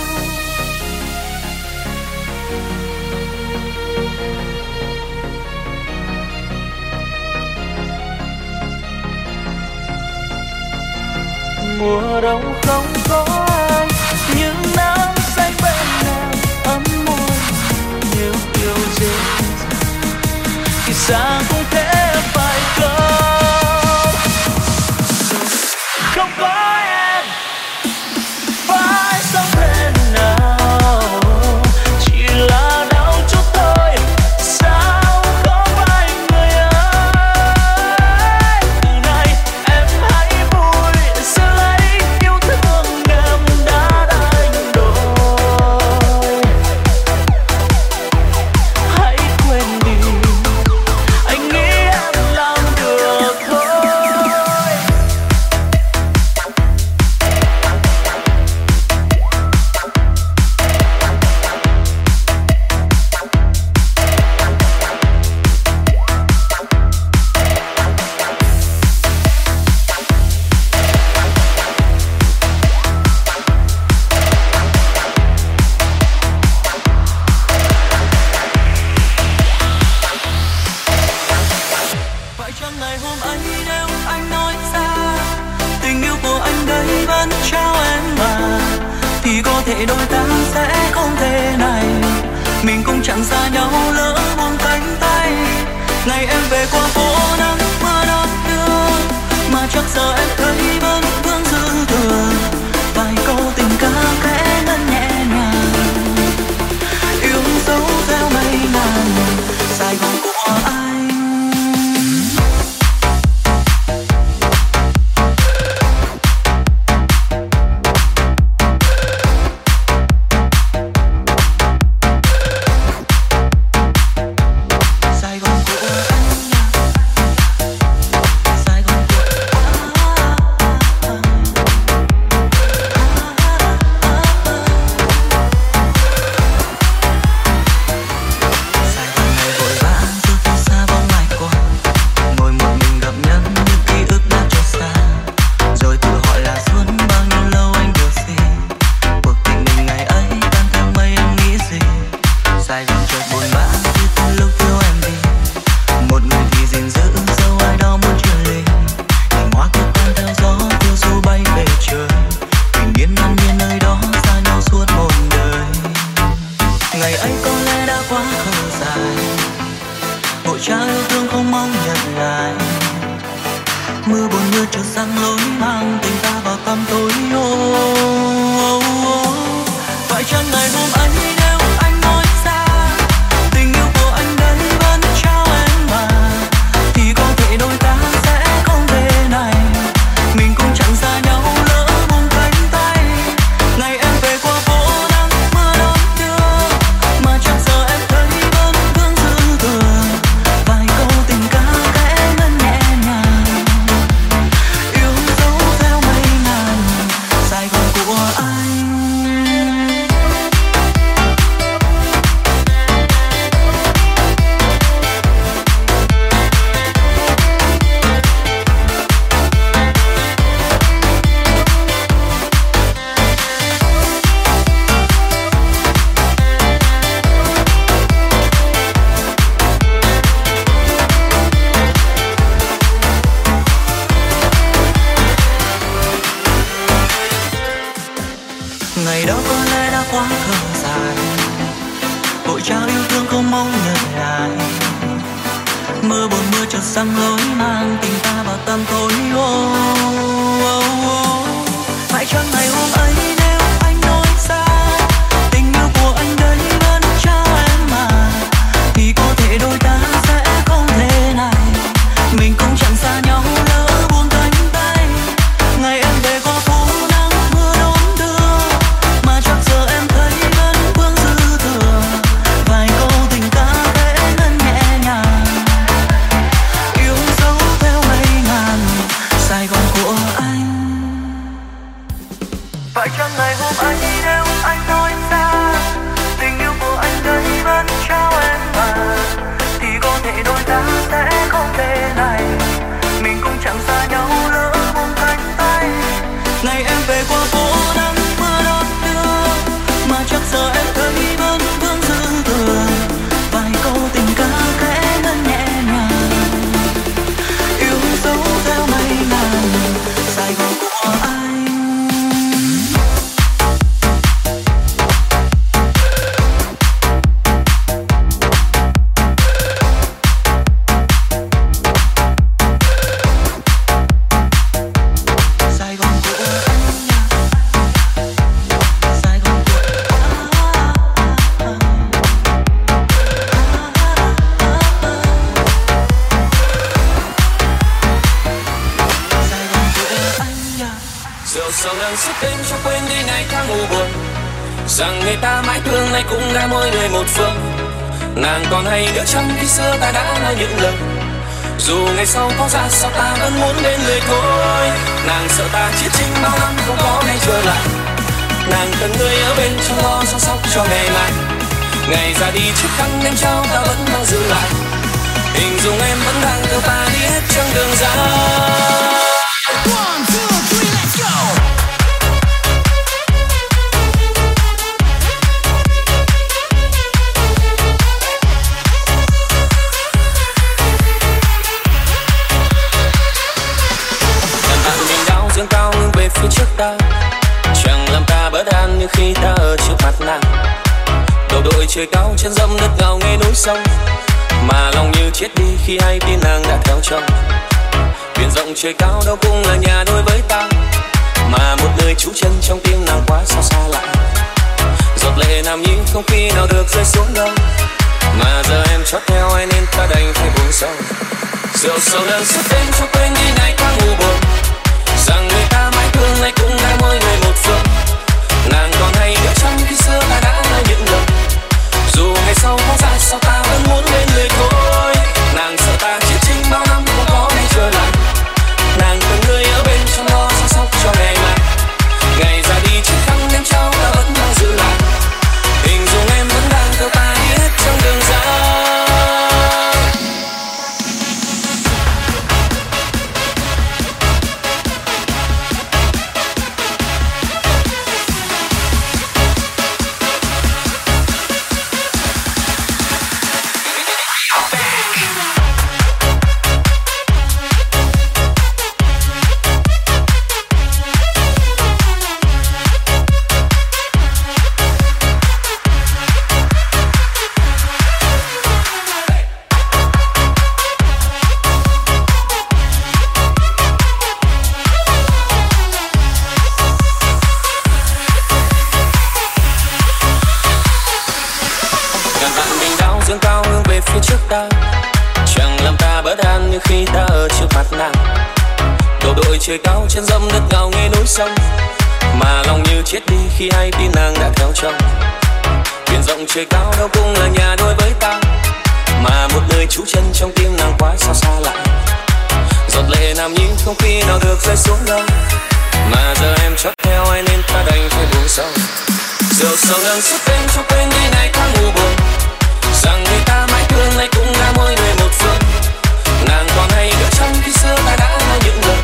mùa đông không có ai, nhưng nắng xanh bên em ấm môi. Nếu yêu dễ dàng thì sao cũng thế phải không? Không có em phải sống thế nào? Chỉ là đau chút thôi, sao có phải người ơi? Từ nay em hãy vui, giữ lấy yêu thương em đã đánh đổi. Hãy quên đi, anh nghĩ thể đôi ta sẽ không thể này, mình cũng chẳng xa nhau lỡ buông cánh tay. Ngày em về qua phố nắng mưa đón đưa, mà chắc giờ em thấy vẫn vương dư thừa vài câu tình ca khẽ ngân nhẹ nhàng, yêu dấu theo mây ngàn Sài Gòn của anh. Rằng người ta mãi thương nay cũng đã mỗi người một phương. Nàng còn hay nhớ chăng khi xưa ta đã nói những lời, dù ngày sau có ra sao ta vẫn muốn bên người thôi. Nàng sợ ta chiến tranh bao năm không có ngày trở lại, nàng cần người ở bên trong lo chăm sóc cho ngày mai. Ngày ra đi chiếc khăn em trao ta vẫn đang giữ lại, hình dung em vẫn đang theo ta đi hết chặng đường dài. One, two, three, let's go. Phía trước ta chẳng làm ta bất an như khi ta ở trời cao chân dâm đất ngào nghe núi sông, mà lòng như chết đi khi hay tin nàng đã theo chồng. Biển rộng trời cao đâu cũng là nhà đôi với ta, mà một nơi trú chân trong tim nàng quá xa xa lạ. Giọt lệ nam nhi không khi nào được rơi xuống đâu, mà giờ em chót theo ai nên ta đành phải buồn sâu. Rượu sầu lần sức đến cho quên đi ngày tháng u buồn, rằng người ta mãi thương nay cũng đã mỗi người một phương. Nàng còn hay nhớ chăng khi xưa ta đã nói những lời, dù ngày sau có ra sao ta vẫn muốn bên người thôi. Nàng sợ ta chết chính bao năm không có ngày trở lại, nàng từng người ở bên trong lo chăm sóc cho ngày mai. Ngày ra đi chiếc khăn em trao ta vẫn đang giữ lại, hình dung em vẫn đang theo ta đi hết trong đường dài. Khi ta ở trước mặt nàng, đầu đội trời cao chân dâm đất ngào nghe núi sông, mà lòng như chết đi khi hay tin nàng đã theo chồng. Biển rộng trời cao đâu cũng là nhà đôi với ta, mà một nơi trú chân trong tim nàng quá xa xa lạ. Giọt lệ nam nhi không khi nào được rơi xuống đâu, mà giờ em chót theo ai nên ta đành phải buồn sâu. Rượu sầu đang sức bên cho quên đi ngày tháng u buồn, rằng người ta mãi thương nay cũng đã mỗi người một phương. Nàng còn hay nhớ chăng khi xưa ta đã nói những lời,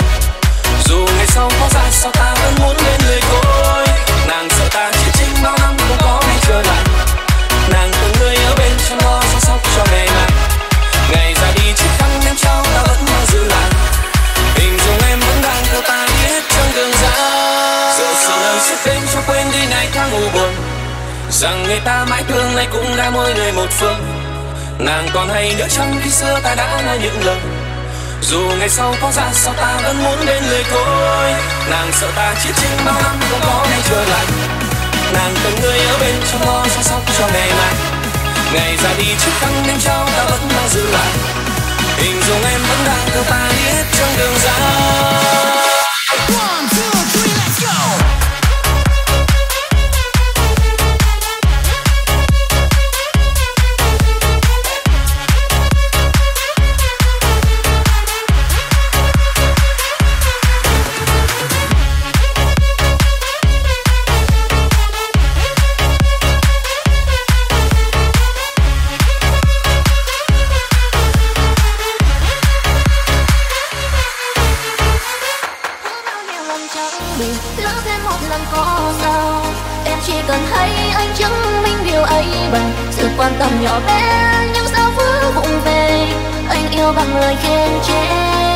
dù ngày sau có ra sao ta vẫn muốn bên người thôi. Nàng sợ ta chết chính bao năm không có ngày trở lại, nàng từng người ở bên trong lo chăm sóc cho ngày mai. Ngày ra đi chiếc khăn em trao ta vẫn mang giữ lại, hình dung em vẫn đang theo ta đi hết trong đường dài. Rượu sầu lần sức đến cho quên đi ngày tháng u buồn, rằng người ta mãi thương nay cũng đã mỗi người một phương. Nàng còn hay nhớ chăng khi xưa ta đã nói những lời, dù ngày sau có ra sao ta vẫn muốn bên người thôi. Nàng sợ ta chết chính bao năm không có ngày trở lại, nàng từng người ở bên trong lo chăm sóc cho ngày mai. Ngày ra đi chiếc khăn em trao ta vẫn mang giữ lại, hình dung em vẫn đang theo ta đi hết trong đường dài. Quan tâm nhỏ bé nhưng sao cứ vụng về, anh yêu bằng lời khen chê.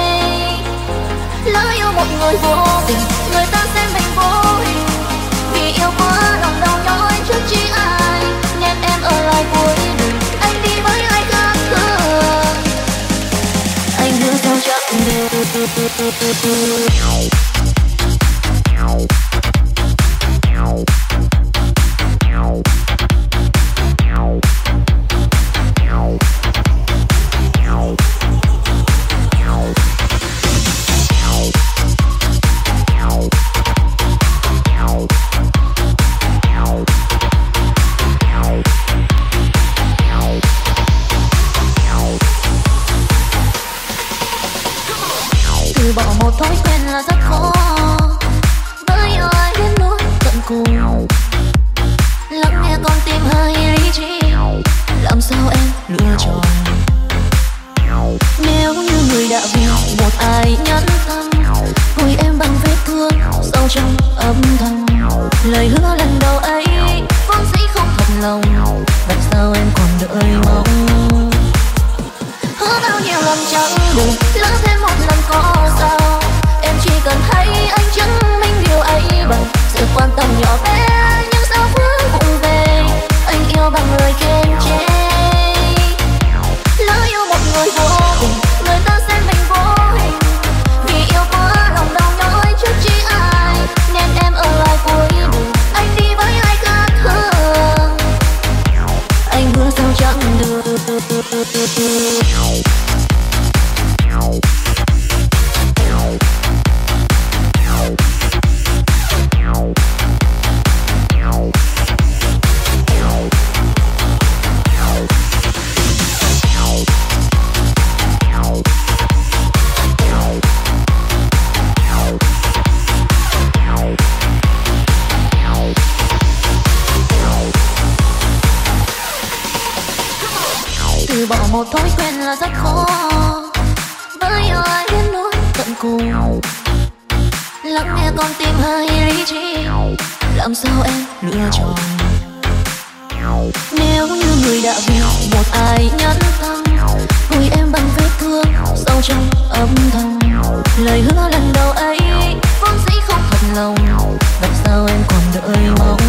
Lỡ yêu một người vô tình, người ta xem mình vô hình, vì yêu quá lòng đau nhói trước chi ai, nên em ở lại cuối đời, anh đi với ai khác thường. Anh hứa sao chẳng được. bỏ một thói quen là rất khó. Với yêu ai đến nỗi tận cùng, lắng nghe con tim hơi lý trí, làm sao em lựa chọn. Nếu như người đã vì một ai nhẫn tâm, hồi em bằng vết thương sâu trong âm thầm. Lời hứa lần đầu ấy vốn dĩ không thật lòng, vậy sao em còn đợi mong? Hứa bao nhiêu lần chẳng được, lỡ thêm một lần có sao? Em chỉ cần thấy anh chứng minh điều ấy bằng sự quan tâm nhỏ bé, nhưng sao cứ vụng về. Anh yêu bằng lời khen chê. Lỡ yêu một người vô tình, người ta xem mình vô hình. Vì yêu quá lòng đau nhói trước chi ai, nên em ở lại cuối đường. Anh đi với ai khác thường, anh hứa sao chẳng được. Từ bỏ một thói quen là rất khó, với yêu ai đến nỗi tận cùng. Lắng nghe con tim hay lý trí, làm sao em lựa chọn. Nếu như người đã vì một ai nhẫn tâm, hồi em bằng vết thương sâu trong âm thầm. Lời hứa lần đầu ấy vốn dĩ không thật lòng, làm sao em còn đợi mong.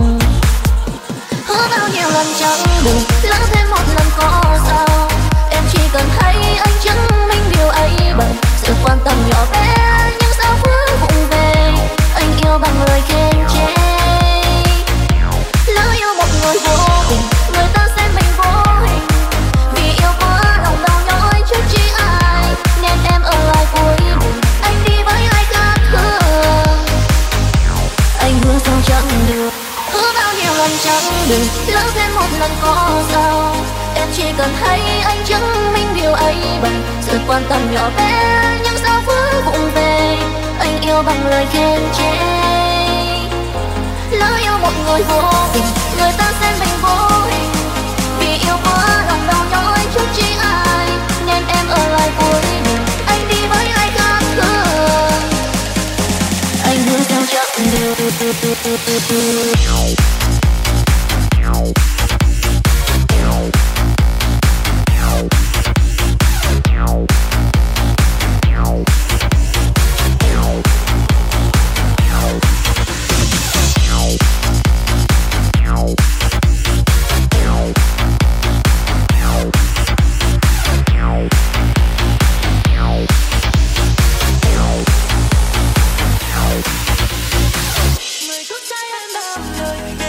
Hứa bao nhiêu lần chẳng được, lỡ thêm một lần có sao. Em chỉ cần thấy anh chứng minh điều ấy bằng sự quan tâm nhỏ bé, nhưng sao cứ vụng về. Anh yêu bằng lời khen chê. Lỡ yêu một người vô tình, người ta xem mình vô hình. Vì yêu quá lòng đau nhói trước chi ai, nên em ở lại cuối đường. Anh đi với ai khác thường, anh hứa sao chẳng được. Hứa bao nhiêu lần chẳng được, lỡ thêm một lần có sao. Em chỉ cần thấy anh chứng minh điều ấy bằng sự quan tâm nhỏ bé, nhưng sao cứ vụng về. Anh yêu bằng lời khen chê. Lỡ yêu một người vô tình, người ta xem mình vô hình. Vì yêu quá lòng đau nhói trước chi ai, nên em ở lại cuối đường. Anh đi với ai khác thường, anh hứa sao chẳng được. Người thức trái em đam lời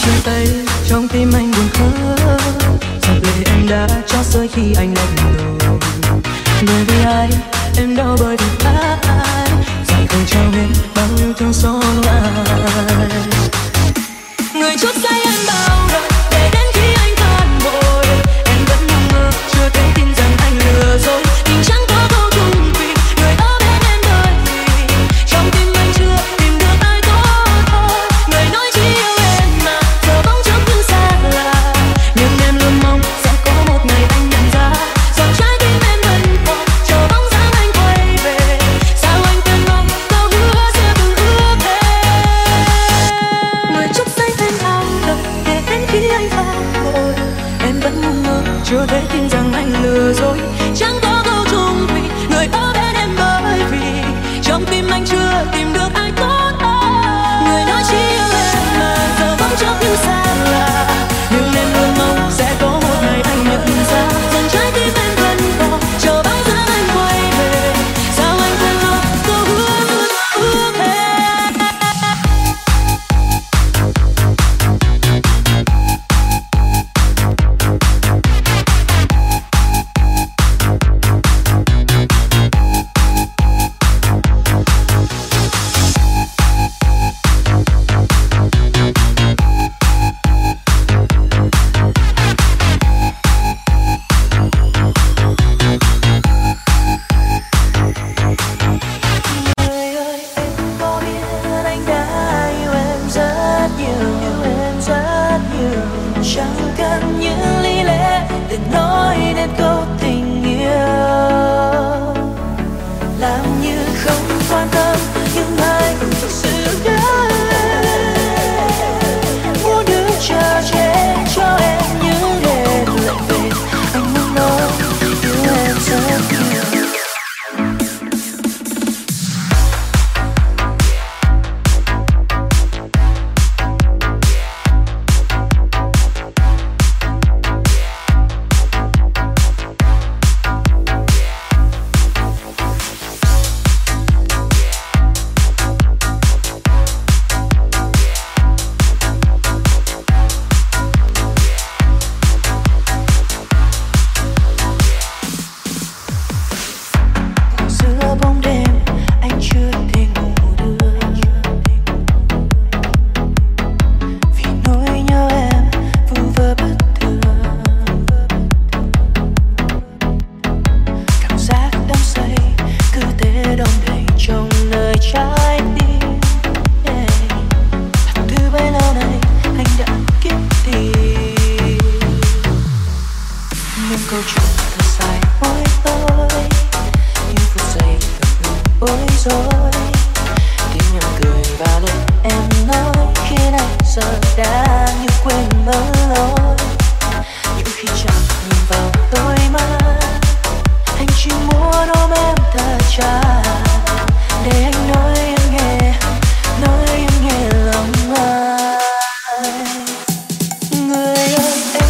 chia tay trong tim anh buồn khóc, giọt lệ em đã chót rơi khi anh lạnh lùng. Bởi vì ai em đau bởi vì ai, dài không trao hết bao yêu thương xót lại. Người chốt say anh bao đời để đến khi anh phản bội, em vẫn ngu ngơ chưa thể tin rằng anh lừa dối. Tình chẳng có câu chung thủy, người ở bên em đời vì trong tim anh chưa tìm được ai tốt hơn. Người nói chỉ yêu em mà giờ bóng chốc như xa lạ, nhưng em luôn mong sẽ có một ngày anh nhận ra rằng trái tim em vẫn còn chờ bóng dáng anh quay về. Sao anh quên mong câu hứa xưa từng ước thề. Người chúc say anh bao đời để đến khi anh phản bội, em vẫn ngu ngơ chưa thể tin rằng anh lừa dối. Chẳng có câu chung thủy, người ở bên em bởi vì trong tim anh chưa tìm được ai tốt hơn. Người nói chỉ yêu em mà giờ bóng chốc như xa lạ, nhưng em luôn mong sẽ có một ngày anh nhận ra rằng trái tim em vẫn còn chờ bóng dáng anh quay về. Sao anh quên lo câu hứa luôn ước thề. Người ơi, em có biết anh đã yêu em rất nhiều, yêu em rất nhiều. Chẳng cần những lý lẽ để nói nên câu tình yêu, làm như không quan tâm nhưng anh thực sự đã muốn được chờ che cho em những đêm lạnh về. Anh muốn nói yêu em rất nhiều. Giữa bóng đêm anh chưa thể ngủ được, vì nỗi nhớ em vu vơ bất thường. Cảm giác đắm say cứ thế đong đầy trong nơi trái tim. Thật thứ bấy lâu nay anh đã kiếm tìm những câu chuyện thật dài mỗi tối, những phút giây thật bối rối. Tiếng em cười và lời em nói khiến anh giờ đã như quên mất lối. Những khi chẳng nhìn vào đôi mắt, anh chỉ muốn ôm em thật chặt để anh nói em nghe, nói em nghe lòng anh. Người ơi em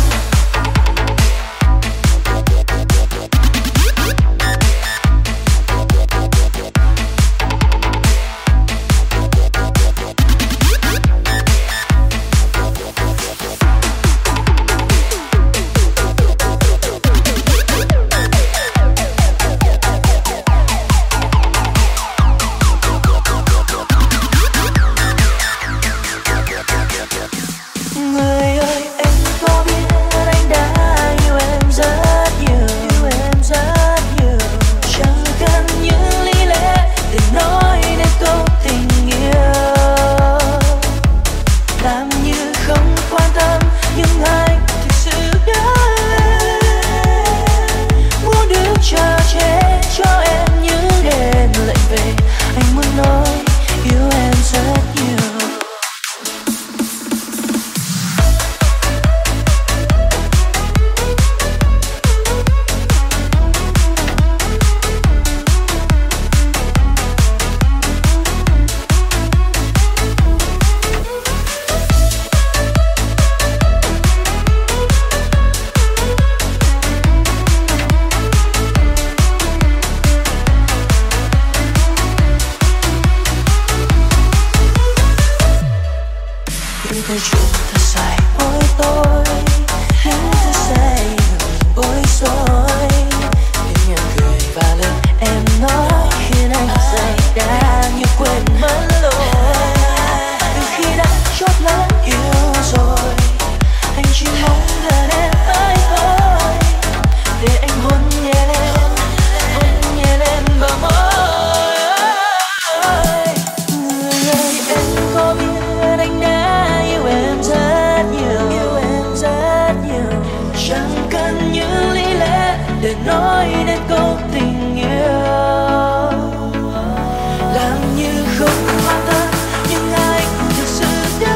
nói đến câu tình yêu, làm như không hoàn tất nhưng anh thực sự đã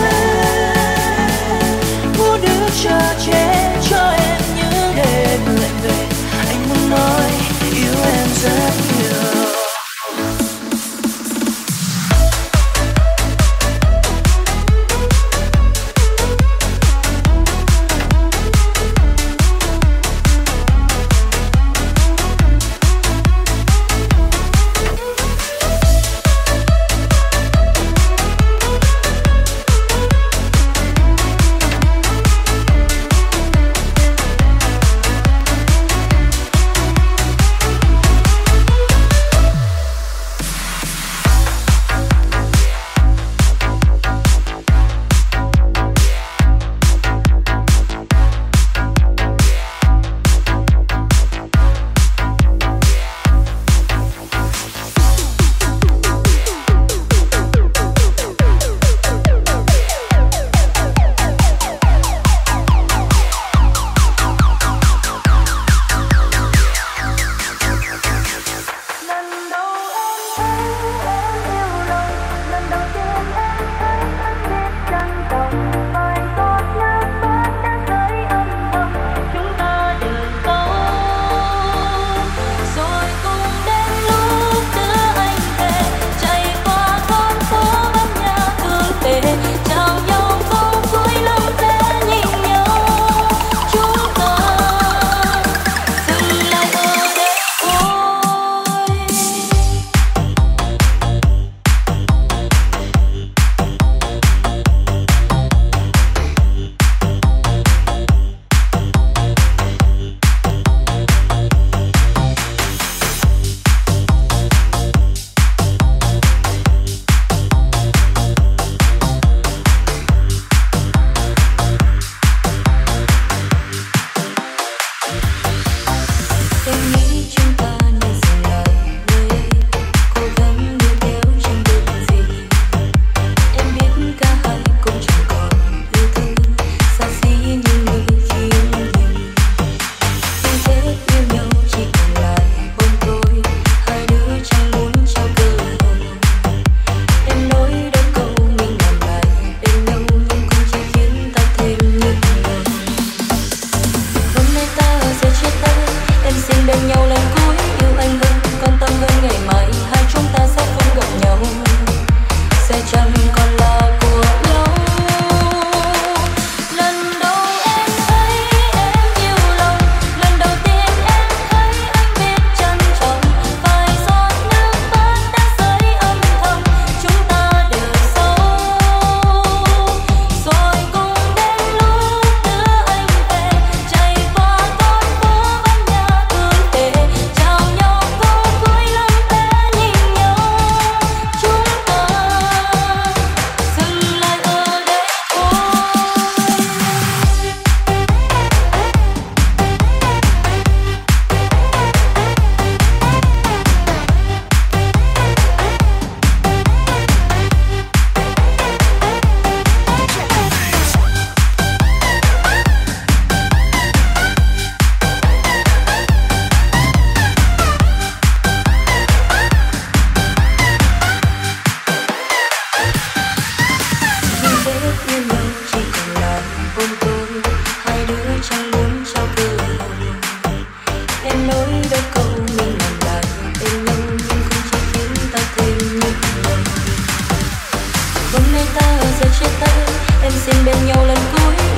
muốn được chờ che cho em những đêm lạnh về. Anh muốn nói yêu em rất nhiều. Hôm nay ta giờ chia tay, em xin bên nhau lần cuối.